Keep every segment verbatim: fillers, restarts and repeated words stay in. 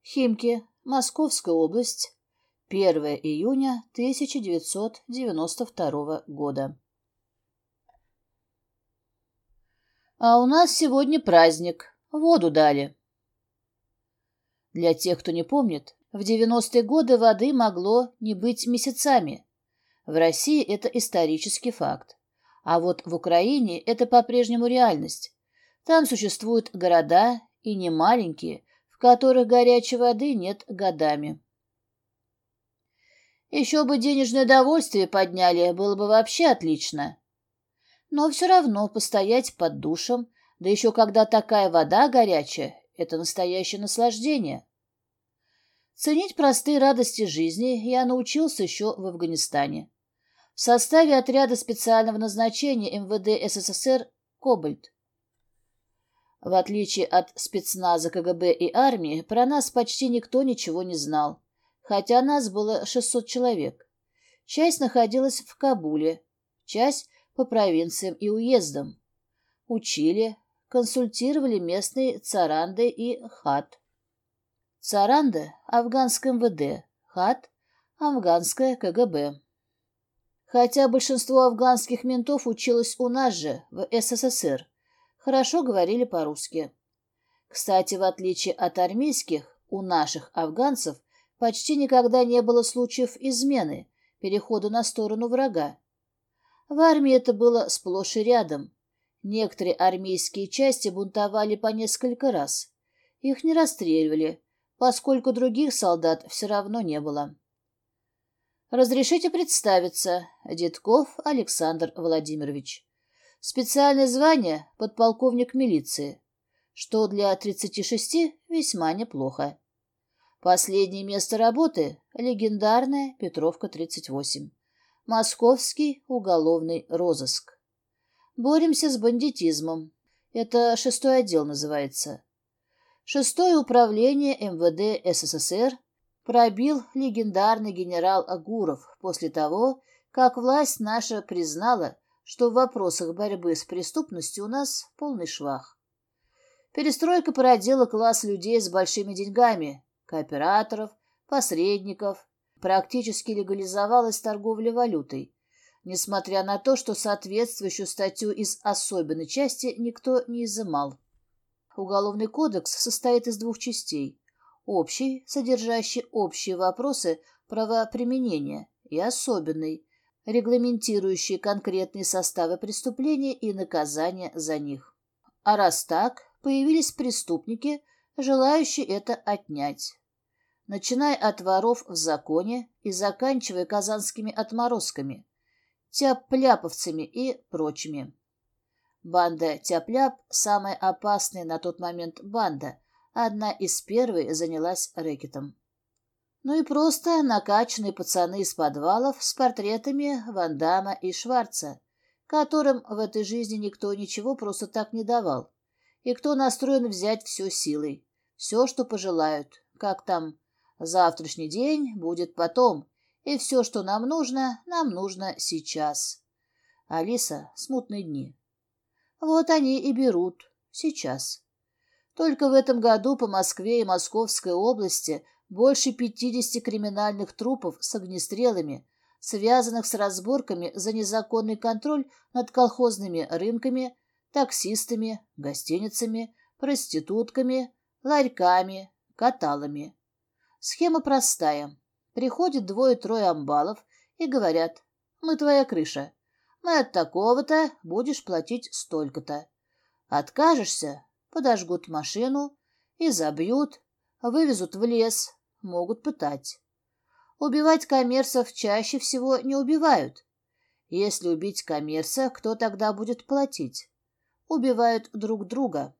Химки, Московская область, первое июня тысяча девятьсот девяносто второго года. А у нас сегодня праздник, воду дали. Для тех, кто не помнит, в девяностые годы воды могло не быть месяцами. В России это исторический факт. А вот в Украине это по-прежнему реальность. Там существуют города, и не маленькие, в которых горячей воды нет годами. Еще бы денежное довольствие подняли, было бы вообще отлично. Но все равно постоять под душем, да еще когда такая вода горячая, это настоящее наслаждение. Ценить простые радости жизни я научился еще в Афганистане. В составе отряда специального назначения эм вэ дэ эс эс эс эр «Кобальт». В отличие от спецназа ка гэ бэ и армии, про нас почти никто ничего не знал, хотя нас было шестьсот человек. Часть находилась в Кабуле, часть по провинциям и уездам. Учили, консультировали местные царанды и хат. Царанда — афганское эм вэ дэ, хат — афганское ка гэ бэ. Хотя большинство афганских ментов училось у нас же, в эс эс эс эр, хорошо говорили по-русски. Кстати, в отличие от армейских, у наших афганцев почти никогда не было случаев измены, перехода на сторону врага. В армии это было сплошь и рядом. Некоторые армейские части бунтовали по несколько раз. Их не расстреливали, поскольку других солдат все равно не было. Разрешите представиться, Дедков Александр Владимирович. Специальное звание — подполковник милиции, что для тридцати шести весьма неплохо. Последнее место работы — легендарная Петровка тридцать восемь. Московский уголовный розыск. Боремся с бандитизмом. Это шестой отдел называется. Шестое управление эм вэ дэ эс эс эс эр пробил легендарный генерал Агуров после того, как власть наша признала, что в вопросах борьбы с преступностью у нас полный швах. Перестройка породила класс людей с большими деньгами, кооператоров, посредников, практически легализовалась торговля валютой, несмотря на то, что соответствующую статью из особенной части никто не изымал. Уголовный кодекс состоит из двух частей. Общий, содержащий общие вопросы правоприменения, и особенный, регламентирующий конкретные составы преступления и наказания за них. А раз так, появились преступники, желающие это отнять. Начиная от воров в законе и заканчивая казанскими отморозками, тяп-ляповцами и прочими. Банда тяп-ляп – самая опасная на тот момент банда, одна из первых занялась рэкетом. Ну и просто накачанные пацаны из подвалов с портретами Ван Дамма и Шварца, которым в этой жизни никто ничего просто так не давал, и кто настроен взять все силой, все, что пожелают, как там «завтрашний день будет потом», и все, что нам нужно, нам нужно сейчас. Алиса, смутные дни. Вот они и берут сейчас. Только в этом году по Москве и Московской области больше пятидесяти криминальных трупов с огнестрелами, связанных с разборками за незаконный контроль над колхозными рынками, таксистами, гостиницами, проститутками, ларьками, каталами. Схема простая. Приходят двое-трое амбалов и говорят: «Мы твоя крыша. Мы от такого-то будешь платить столько-то. Откажешься — подожгут машину и забьют, вывезут в лес, могут пытать. Убивать коммерсов чаще всего не убивают. Если убить коммерса, кто тогда будет платить? Убивают друг друга.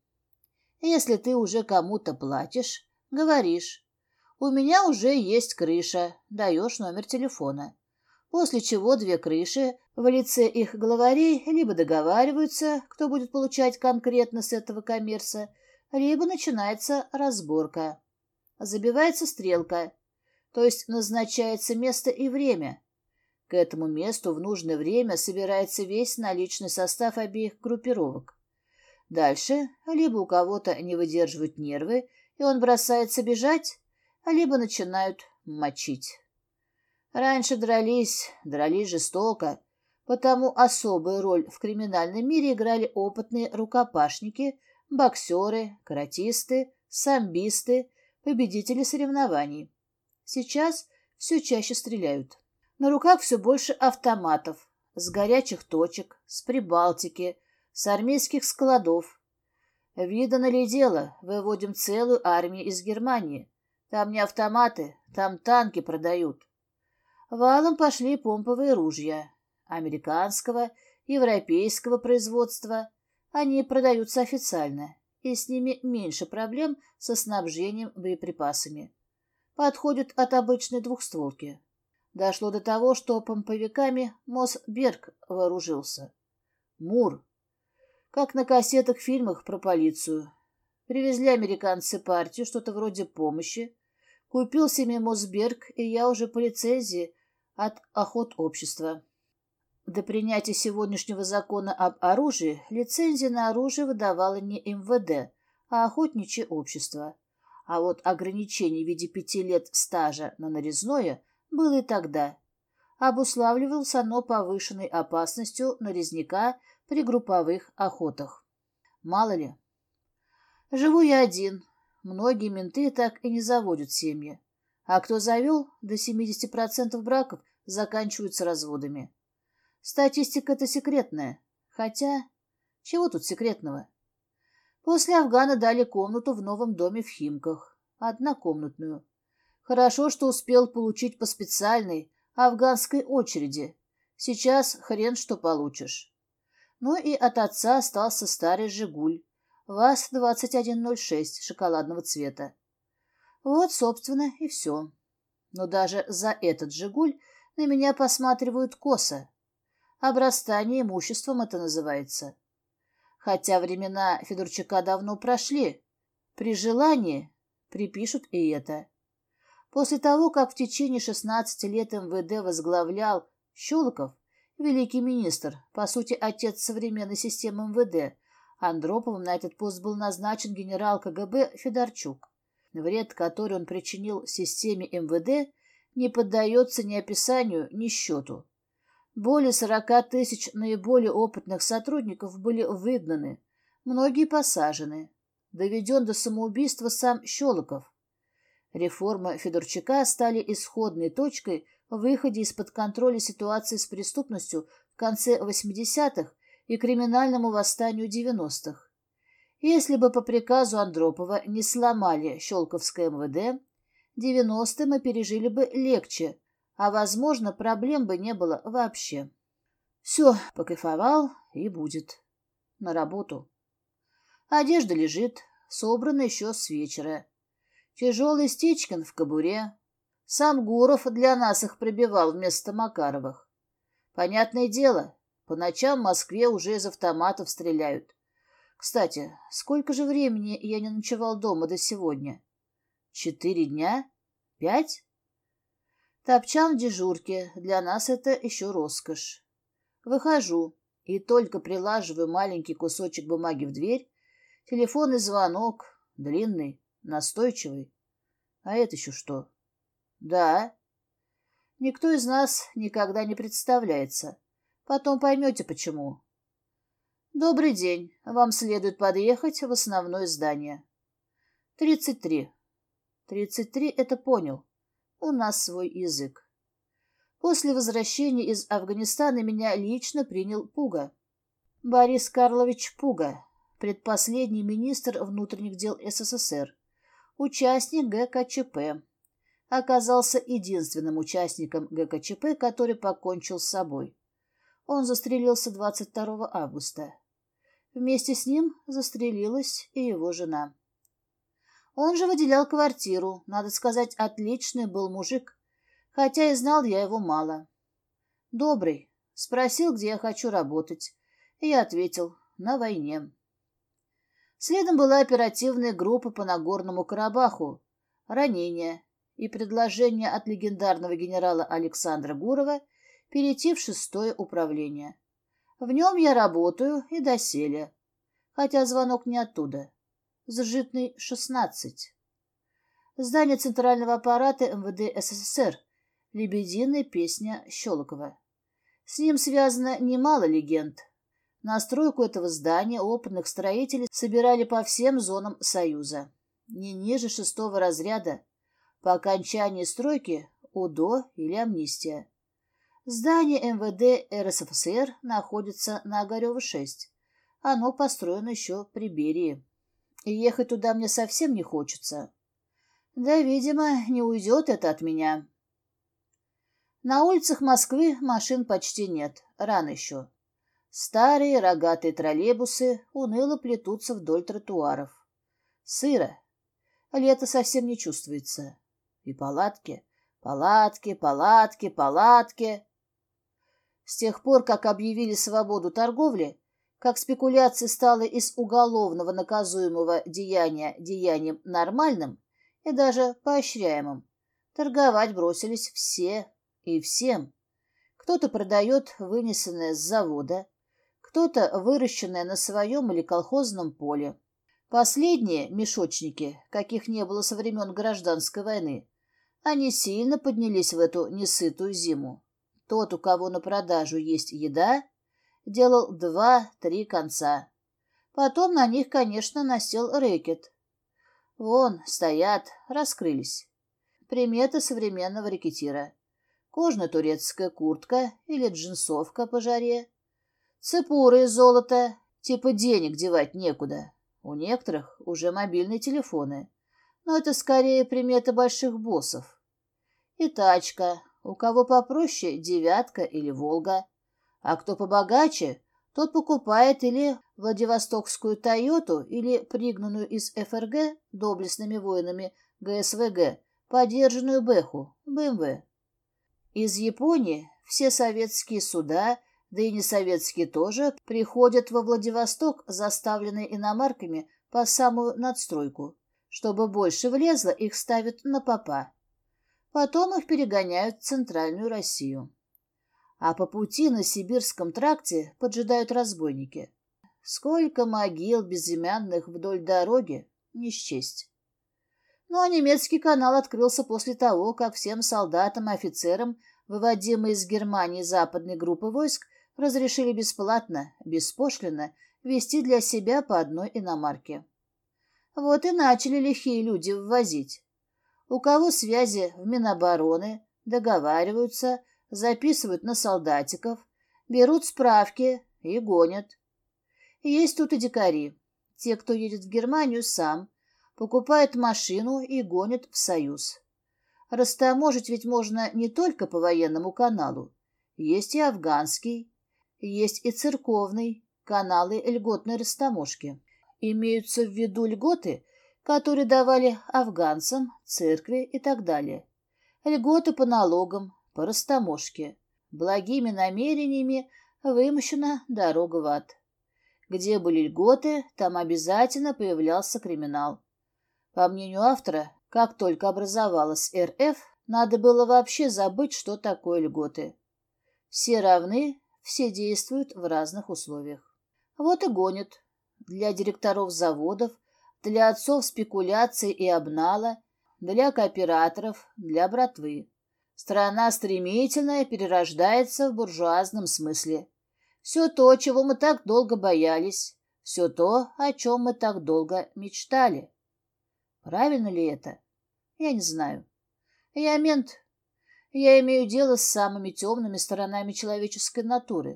Если ты уже кому-то платишь, говоришь: «У меня уже есть крыша», даешь номер телефона. После чего две крыши в лице их главарей либо договариваются, кто будет получать конкретно с этого коммерса, либо начинается разборка. Забивается стрелка, то есть назначается место и время. К этому месту в нужное время собирается весь наличный состав обеих группировок. Дальше либо у кого-то не выдерживают нервы, и он бросается бежать, либо начинают мочить. Раньше дрались, дрались жестоко, потому особую роль в криминальном мире играли опытные рукопашники, боксеры, каратисты, самбисты, победители соревнований. Сейчас все чаще стреляют. На руках все больше автоматов, с горячих точек, с Прибалтики, с армейских складов. Видано ли дело, выводим целую армию из Германии. Там не автоматы, там танки продают. Валом пошли помповые ружья. Американского, европейского производства. Они продаются официально, и с ними меньше проблем со снабжением боеприпасами. Подходят от обычной двухстволки. Дошло до того, что помповиками Мосберг вооружился. МУР. Как на кассетах в фильмах про полицию. Привезли американцы партию, что-то вроде помощи. Купил себе Мосберг, и я уже по лицензии от охотобщества. До принятия сегодняшнего закона об оружии лицензия на оружие выдавала не эм вэ дэ, а охотничье общество. А вот ограничение в виде пяти лет стажа на нарезное было и тогда. Обуславливалось оно повышенной опасностью нарезника при групповых охотах. Мало ли. Живу я один. Многие менты так и не заводят семьи. А кто завел, до семидесяти процентов браков заканчиваются разводами. Статистика-то секретная. Хотя, чего тут секретного? После Афгана дали комнату в новом доме в Химках. Однокомнатную. Хорошо, что успел получить по специальной афганской очереди. Сейчас хрен что получишь. Ну и от отца остался старый «Жигуль». ВАЗ двадцать один ноль шесть шоколадного цвета. Вот, собственно, и все. Но даже за этот «Жигуль» на меня посматривают косо. Обрастание имуществом это называется. Хотя времена Федорчука давно прошли. При желании припишут и это. После того, как в течение шестнадцати лет эм вэ дэ возглавлял Щелоков, великий министр, по сути, отец современной системы эм вэ дэ, Андроповым на этот пост был назначен генерал ка гэ бэ Федорчук. Вред, который он причинил системе эм вэ дэ, не поддается ни описанию, ни счету. Более сорока тысяч наиболее опытных сотрудников были выгнаны, многие посажены. Доведен до самоубийства сам Щелоков. Реформы Федорчука стали исходной точкой в выходе из-под контроля ситуации с преступностью в конце восьмидесятых и криминальному восстанию девяностых. Если бы по приказу Андропова не сломали Щелковское эм вэ дэ, девяностые мы пережили бы легче, а, возможно, проблем бы не было вообще. Все, покайфовал и будет. На работу. Одежда лежит, собрана еще с вечера. Тяжелый Стечкин в кобуре. Сам Гуров для нас их пробивал вместо Макаровых. Понятное дело, по ночам в Москве уже из автоматов стреляют. Кстати, сколько же времени я не ночевал дома до сегодня? Четыре дня? Пять? Топчан в дежурке, для нас это еще роскошь. Выхожу и только прилаживаю маленький кусочек бумаги в дверь, телефонный звонок, длинный, настойчивый. А это еще что? Да. Никто из нас никогда не представляется. Потом поймете, почему. Добрый день. Вам следует подъехать в основное здание. Тридцать три. Тридцать три — это понял. У нас свой язык. После возвращения из Афганистана меня лично принял Пуга. Борис Карлович Пуга, предпоследний министр внутренних дел эс эс эс эр, участник гэ ка че пэ. Оказался единственным участником гэ ка че пэ, который покончил с собой. Он застрелился двадцать второго августа. Вместе с ним застрелилась и его жена. Он же выделял квартиру, надо сказать, отличный был мужик, хотя и знал я его мало. Добрый, спросил, где я хочу работать, и я ответил: на войне. Следом была оперативная группа по Нагорному Карабаху, ранения и предложение от легендарного генерала Александра Гурова перейти в шестое управление. В нем я работаю и доселе, хотя звонок не оттуда. С Житной шестнадцать. Здание центрального аппарата эм вэ дэ эс эс эс эр. Лебединая песня Щелокова. С ним связано немало легенд. На стройку этого здания опытных строителей собирали по всем зонам Союза. Не ниже шестого разряда. По окончании стройки УДО или амнистия. Здание эм вэ дэ эр эс эф эс эр находится на Огарева, шесть. Оно построено еще при Берии. И ехать туда мне совсем не хочется. Да, видимо, не уйдет это от меня. На улицах Москвы машин почти нет, рано еще. Старые рогатые троллейбусы уныло плетутся вдоль тротуаров. Сыро. Лето совсем не чувствуется. И палатки, палатки, палатки, палатки. С тех пор, как объявили свободу торговли, как спекуляция стала из уголовного наказуемого деяния деянием нормальным и даже поощряемым, торговать бросились все и всем. Кто-то продает вынесенное с завода, кто-то выращенное на своем или колхозном поле. Последние мешочники, каких не было со времен Гражданской войны, они сильно поднялись в эту несытую зиму. Тот, у кого на продажу есть еда, делал два-три конца. Потом на них, конечно, насел рэкет. Вон, стоят, раскрылись. Приметы современного рэкетира. Кожно-турецкая куртка или джинсовка по жаре. Цепуры из золота, типа денег девать некуда. У некоторых уже мобильные телефоны. Но это скорее приметы больших боссов. И тачка. У кого попроще — девятка или Волга. А кто побогаче, тот покупает или Владивостокскую Тойоту, или пригнанную из эф эр гэ доблестными воинами гэ эс вэ гэ подержанную Бэху, бэ эм вэ. Из Японии все советские суда, да и несоветские тоже, приходят во Владивосток, заставленные иномарками по самую надстройку. Чтобы больше влезло, их ставят на попа. Потом их перегоняют в Центральную Россию. А по пути на Сибирском тракте поджидают разбойники. Сколько могил безымянных вдоль дороги, не счесть. Ну а немецкий канал открылся после того, как всем солдатам и офицерам, выводимые из Германии западной группы войск, разрешили бесплатно, беспошлино вести для себя по одной иномарке. Вот и начали лихие люди ввозить. У кого связи в Минобороны, договариваются, записывают на солдатиков, берут справки и гонят. Есть тут и дикари. Те, кто едет в Германию сам, покупает машину и гонит в Союз. Растаможить ведь можно не только по военному каналу. Есть и афганский, есть и церковный, каналы льготной растаможки. Имеются в виду льготы, которые давали афганцам, церкви и так далее. Льготы по налогам, по растаможке. Благими намерениями вымощена дорога в ад. Где были льготы, там обязательно появлялся криминал. По мнению автора, как только образовалась эр эф, надо было вообще забыть, что такое льготы. Все равны, все действуют в разных условиях. Вот и гонят. Для директоров заводов, для отцов спекуляций и обнала, для кооператоров, для братвы. Страна стремительно перерождается в буржуазном смысле. Все то, чего мы так долго боялись, все то, о чем мы так долго мечтали. Правильно ли это? Я не знаю. Я мент. Я имею дело с самыми темными сторонами человеческой натуры.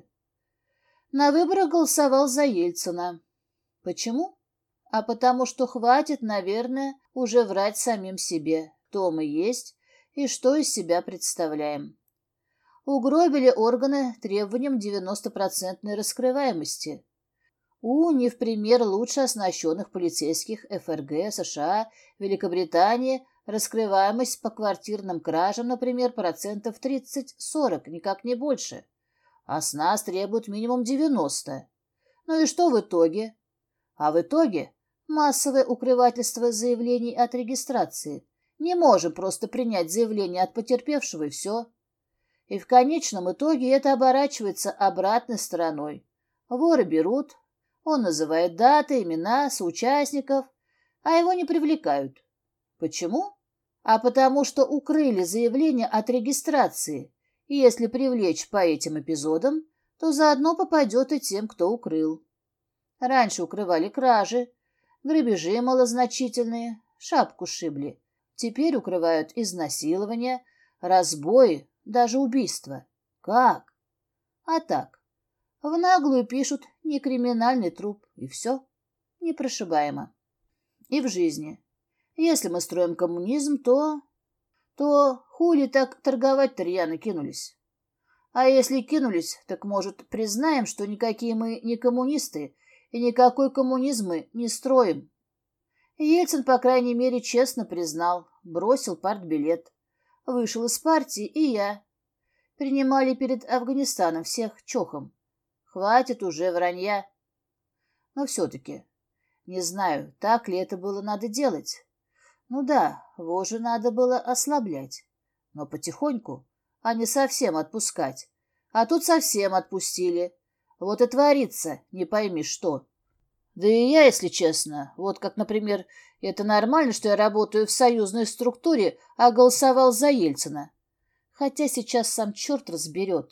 На выборах голосовал за Ельцина. Почему? А потому что хватит, наверное, уже врать самим себе, кто мы есть и что из себя представляем. Угробили органы требованием девяностопроцентной раскрываемости. У не в пример лучше оснащенных полицейских эф эр гэ, США, Великобритании раскрываемость по квартирным кражам, например, процентов тридцать-сорок, никак не больше. А с нас требуют минимум девяносто. Ну и что в итоге? А в итоге массовое укрывательство заявлений от регистрации. Не можем просто принять заявление от потерпевшего и все. И в конечном итоге это оборачивается обратной стороной. Воры берут, он называет даты, имена, соучастников, а его не привлекают. Почему? а потому что укрыли заявление от регистрации, и если привлечь по этим эпизодам, то заодно попадет и тем, кто укрыл. Раньше укрывали кражи, грабежи малозначительные, шапку сшибли. Теперь укрывают изнасилования, разбои, даже убийства. Как? А так. В наглую пишут «некриминальный труп», и все. Непрошибаемо. И в жизни. Если мы строим коммунизм, то... То хули так торговать-то рьяно кинулись? А если кинулись, так, может, признаем, что никакие мы не коммунисты, и никакой коммунизм мы не строим. Ельцин, по крайней мере, честно признал, бросил партбилет. Вышел из партии и я. Принимали перед Афганистаном всех чохом. Хватит уже вранья. Но все-таки, не знаю, так ли это было надо делать. Ну да, вожжи надо было ослаблять, но потихоньку, а не совсем отпускать. А тут совсем отпустили. Вот и творится, не пойми что. Да и я, если честно, вот как, например, это нормально, что я работаю в союзной структуре, а голосовал за Ельцина. Хотя сейчас сам черт разберет.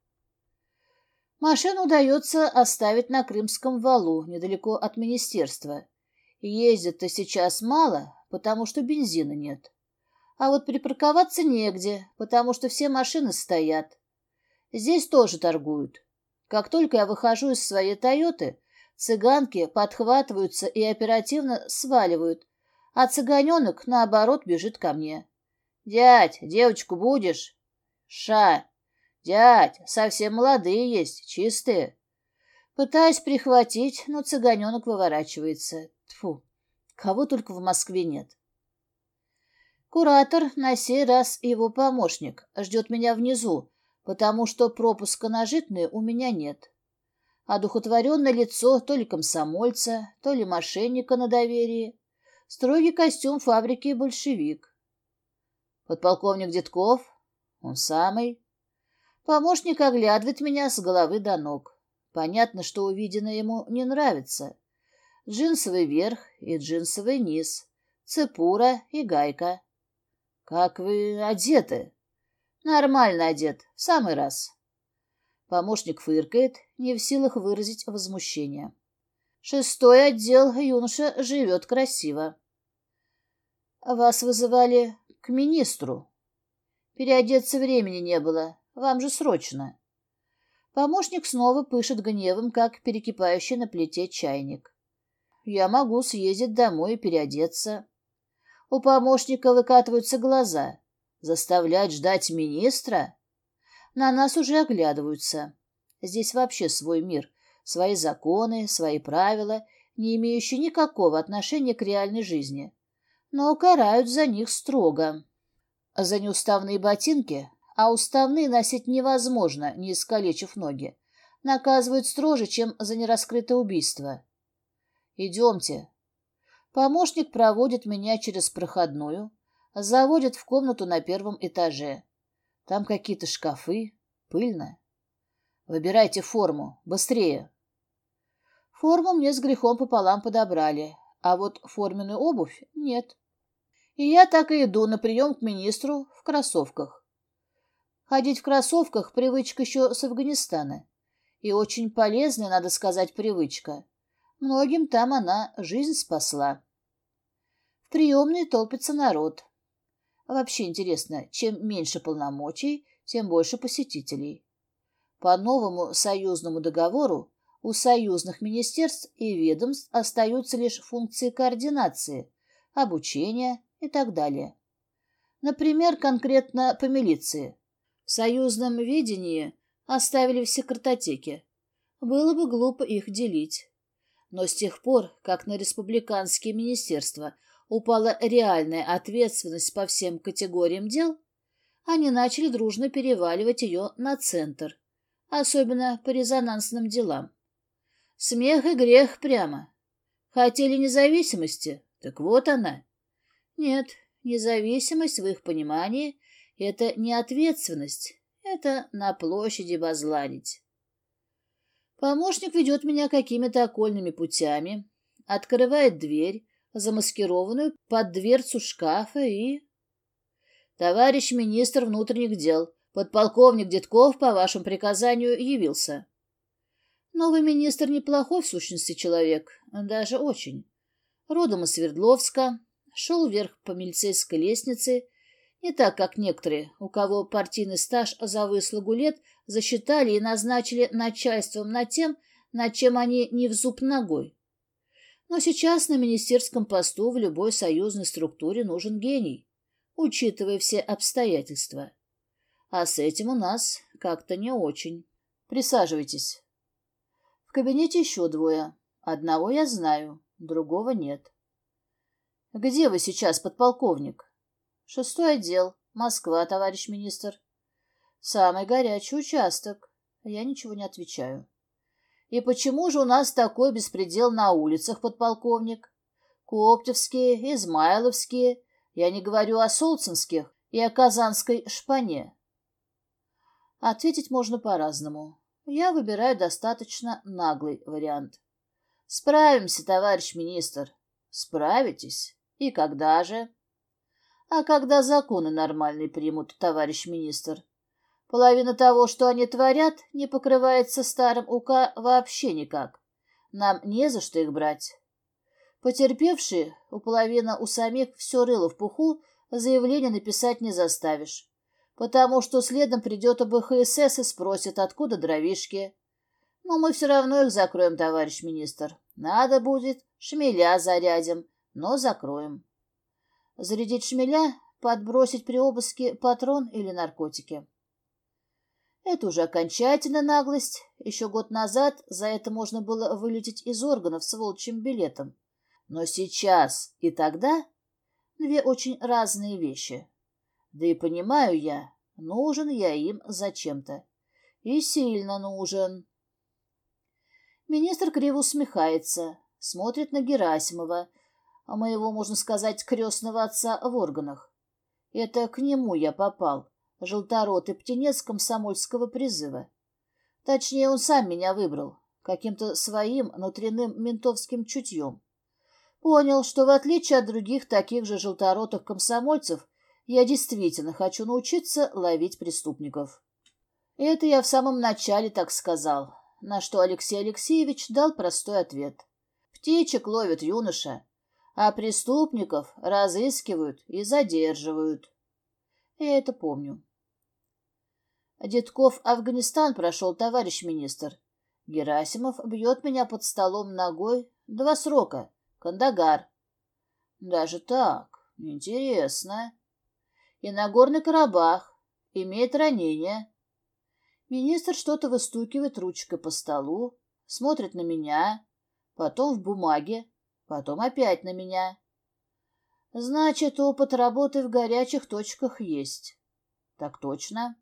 Машину удается оставить на Крымском валу, недалеко от министерства. Ездит-то сейчас мало, потому что бензина нет. А вот припарковаться негде, потому что все машины стоят. Здесь тоже торгуют. Как только я выхожу из своей «Тойоты», цыганки подхватываются и оперативно сваливают, а цыганенок, наоборот, бежит ко мне. «Дядь, девочку будешь?» «Ша! Дядь, совсем молодые есть, чистые». Пытаюсь прихватить, но цыганенок выворачивается. Тьфу, кого только в Москве нет. Куратор, на сей раз его помощник, ждет меня внизу, потому что пропуска на Житное у меня нет. Одухотворенное лицо то ли комсомольца, то ли мошенника на доверии. Строгий костюм фабрики «Большевик». Подполковник Детков, он самый. Помощник оглядывает меня с головы до ног. Понятно, что увиденное ему не нравится. Джинсовый верх и джинсовый низ, цепура и гайка. Как вы одеты? Нормально одет, в самый раз. Помощник фыркает, не в силах выразить возмущение. Шестой отдел, юноша живет красиво. Вас вызывали к министру. Переодеться времени не было, вам же срочно. Помощник снова пышет гневом, как перекипающий на плите чайник. Я могу съездить домой и переодеться. У помощника выкатываются глаза. Заставлять ждать министра? На нас уже оглядываются. Здесь вообще свой мир, свои законы, свои правила, не имеющие никакого отношения к реальной жизни. Но карают за них строго. За неуставные ботинки, а уставные носить невозможно, не искалечив ноги, наказывают строже, чем за нераскрытое убийство. Идемте. Помощник проводит меня через проходную, заводит в комнату на первом этаже. Там какие-то шкафы, пыльно. Выбирайте форму, быстрее. Форму мне с грехом пополам подобрали, а вот форменную обувь нет. И я так и иду на прием к министру в кроссовках. Ходить в кроссовках — привычка еще с Афганистана. И очень полезная, надо сказать, привычка. Многим там она жизнь спасла. В приемной толпится народ. Вообще интересно, чем меньше полномочий, тем больше посетителей. По новому союзному договору у союзных министерств и ведомств остаются лишь функции координации, обучения и так далее. Например, конкретно по милиции. В союзном ведении оставили все картотеки. Было бы глупо их делить. Но с тех пор, как на республиканские министерства упала реальная ответственность по всем категориям дел, они начали дружно переваливать ее на центр, особенно по резонансным делам. Смех и грех прямо. Хотели независимости? Так вот она. Нет, независимость в их понимании — это не ответственность, это на площади базларить. Помощник ведет меня какими-то окольными путями, открывает дверь, замаскированную под дверцу шкафа, и... Товарищ министр внутренних дел, подполковник Детков по вашему приказанию явился. Новый министр неплохой в сущности человек, даже очень. Родом из Свердловска, шел вверх по милицейской лестнице, не так, как некоторые, у кого партийный стаж за выслугу лет засчитали и назначили начальством над тем, над чем они не в зуб ногой. Но сейчас на министерском посту в любой союзной структуре нужен гений, учитывая все обстоятельства. А с этим у нас как-то не очень. Присаживайтесь. В кабинете еще двое. Одного я знаю, другого нет. Где вы сейчас, подполковник? Шестой отдел. Москва, товарищ министр. Самый горячий участок. Я ничего не отвечаю. И почему же у нас такой беспредел на улицах, подполковник? Коптевские, Измайловские, я не говорю о Солцинских и о Казанской шпане. Ответить можно по-разному. Я выбираю достаточно наглый вариант. Справимся, товарищ министр. Справитесь. И когда же? А когда законы нормальные примут, товарищ министр? Половина того, что они творят, не покрывается старым УК вообще никак. Нам не за что их брать. Потерпевшие, у половины у самих все рыло в пуху, заявление написать не заставишь. Потому что следом придет ОБХСС и спросит, откуда дровишки. Но мы все равно их закроем, товарищ министр. Надо будет, шмеля зарядим, но закроем. Зарядить шмеля, подбросить при обыске патрон или наркотики. Это уже окончательная наглость. Еще год назад за это можно было вылететь из органов с волчьим билетом. Но сейчас и тогда две очень разные вещи. Да и понимаю я, нужен я им зачем-то. И сильно нужен. Министр криво усмехается, смотрит на Герасимова, моего, можно сказать, крестного отца в органах. Это к нему я попал, желторотый птенец комсомольского призыва. Точнее, он сам меня выбрал, каким-то своим внутренним ментовским чутьем. Понял, что в отличие от других таких же желторотых комсомольцев, я действительно хочу научиться ловить преступников. И это я в самом начале так сказал, на что Алексей Алексеевич дал простой ответ. Птичек ловит юноша, а преступников разыскивают и задерживают. Я это помню. Детков Афганистан прошел, товарищ министр. Герасимов бьет меня под столом ногой. Два срока. Кандагар. Даже так. Интересно. И Нагорный Карабах. Имеет ранение. Министр что-то выстукивает ручкой по столу, смотрит на меня, потом в бумаге, потом опять на меня. Значит, опыт работы в горячих точках есть. Так точно.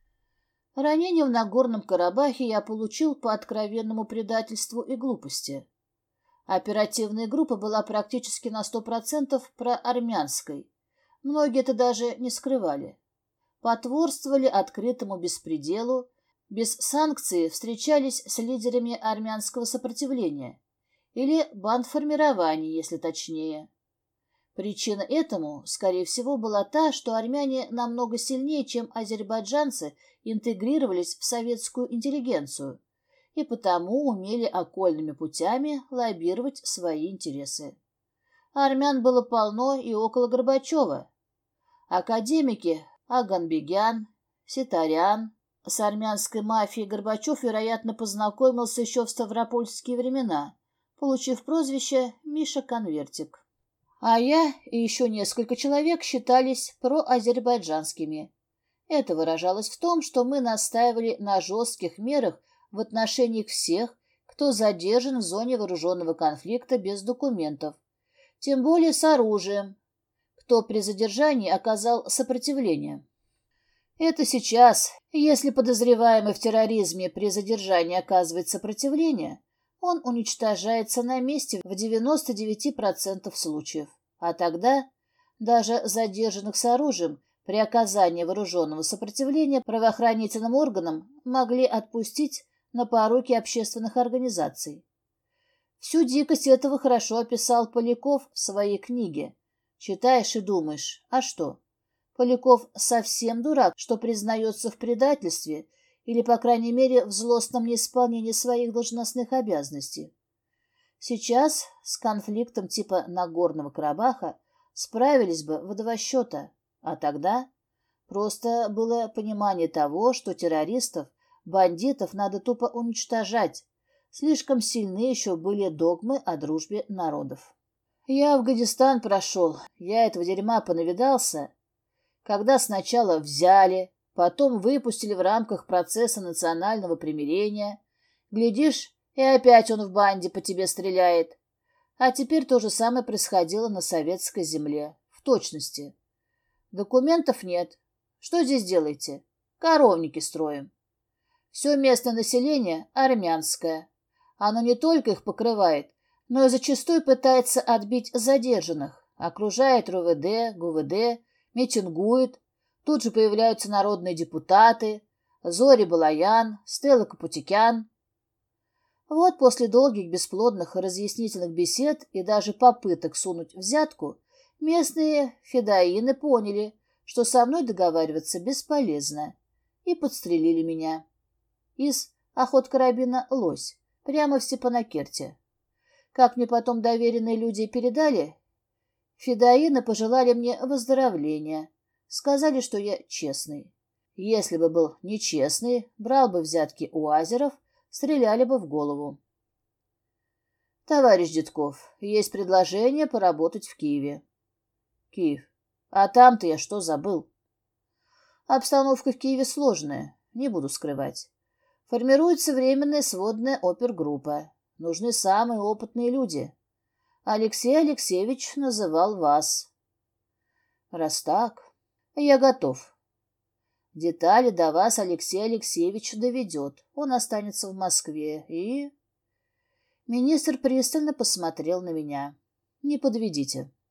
Ранение в Нагорном Карабахе я получил по откровенному предательству и глупости. Оперативная группа была практически на сто процентов проармянской. Многие это даже не скрывали. Потворствовали открытому беспределу, без санкций встречались с лидерами армянского сопротивления или бандформирований, если точнее. Причина этому, скорее всего, была та, что армяне намного сильнее, чем азербайджанцы, интегрировались в советскую интеллигенцию и потому умели окольными путями лоббировать свои интересы. Армян было полно и около Горбачева. Академики Аганбегян, Ситарян. С армянской мафией Горбачев, вероятно, познакомился еще в ставропольские времена, получив прозвище «Миша Конвертик». А я и еще несколько человек считались проазербайджанскими. Это выражалось в том, что мы настаивали на жестких мерах в отношении всех, кто задержан в зоне вооруженного конфликта без документов, тем более с оружием, кто при задержании оказал сопротивление. Это сейчас, если подозреваемый в терроризме при задержании оказывает сопротивление, он уничтожается на месте в девяноста девяти процентах случаев. А тогда даже задержанных с оружием при оказании вооруженного сопротивления правоохранительным органам могли отпустить на поруки общественных организаций. Всю дикость этого хорошо описал Поляков в своей книге. Читаешь и думаешь, а что? Поляков совсем дурак, что признается в предательстве или, по крайней мере, в злостном неисполнении своих должностных обязанностей. Сейчас с конфликтом типа Нагорного Карабаха справились бы в два счета, а тогда просто было понимание того, что террористов, бандитов надо тупо уничтожать. Слишком сильны еще были догмы о дружбе народов. Я Афганистан прошел, я этого дерьма понавидался, когда сначала взяли, потом выпустили в рамках процесса национального примирения. Глядишь, и опять он в банде по тебе стреляет. А теперь то же самое происходило на советской земле. В точности. Документов нет. Что здесь делаете? Коровники строим. Все местное население армянское. Оно не только их покрывает, но и зачастую пытается отбить задержанных. Окружает РУВД, ГУВД, митингует. Тут же появляются народные депутаты. Зори Балаян, Стелла Капутикян. Вот после долгих бесплодных разъяснительных бесед и даже попыток сунуть взятку, местные федоины поняли, что со мной договариваться бесполезно, и подстрелили меня. Из охот-карабина «Лось», прямо в Степанакерте. Как мне потом доверенные люди передали, федоины пожелали мне выздоровления, сказали, что я честный. Если бы был нечестный, брал бы взятки у азеров, стреляли бы в голову. Товарищ Детков, есть предложение поработать в Киеве. Киев. А там-то я что забыл? Обстановка в Киеве сложная, не буду скрывать. Формируется временная сводная опергруппа. Нужны самые опытные люди. Алексей Алексеевич называл вас. Раз так, я готов. Детали до вас Алексей Алексеевич доведет. Он останется в Москве и... Министр пристально посмотрел на меня. Не подведите.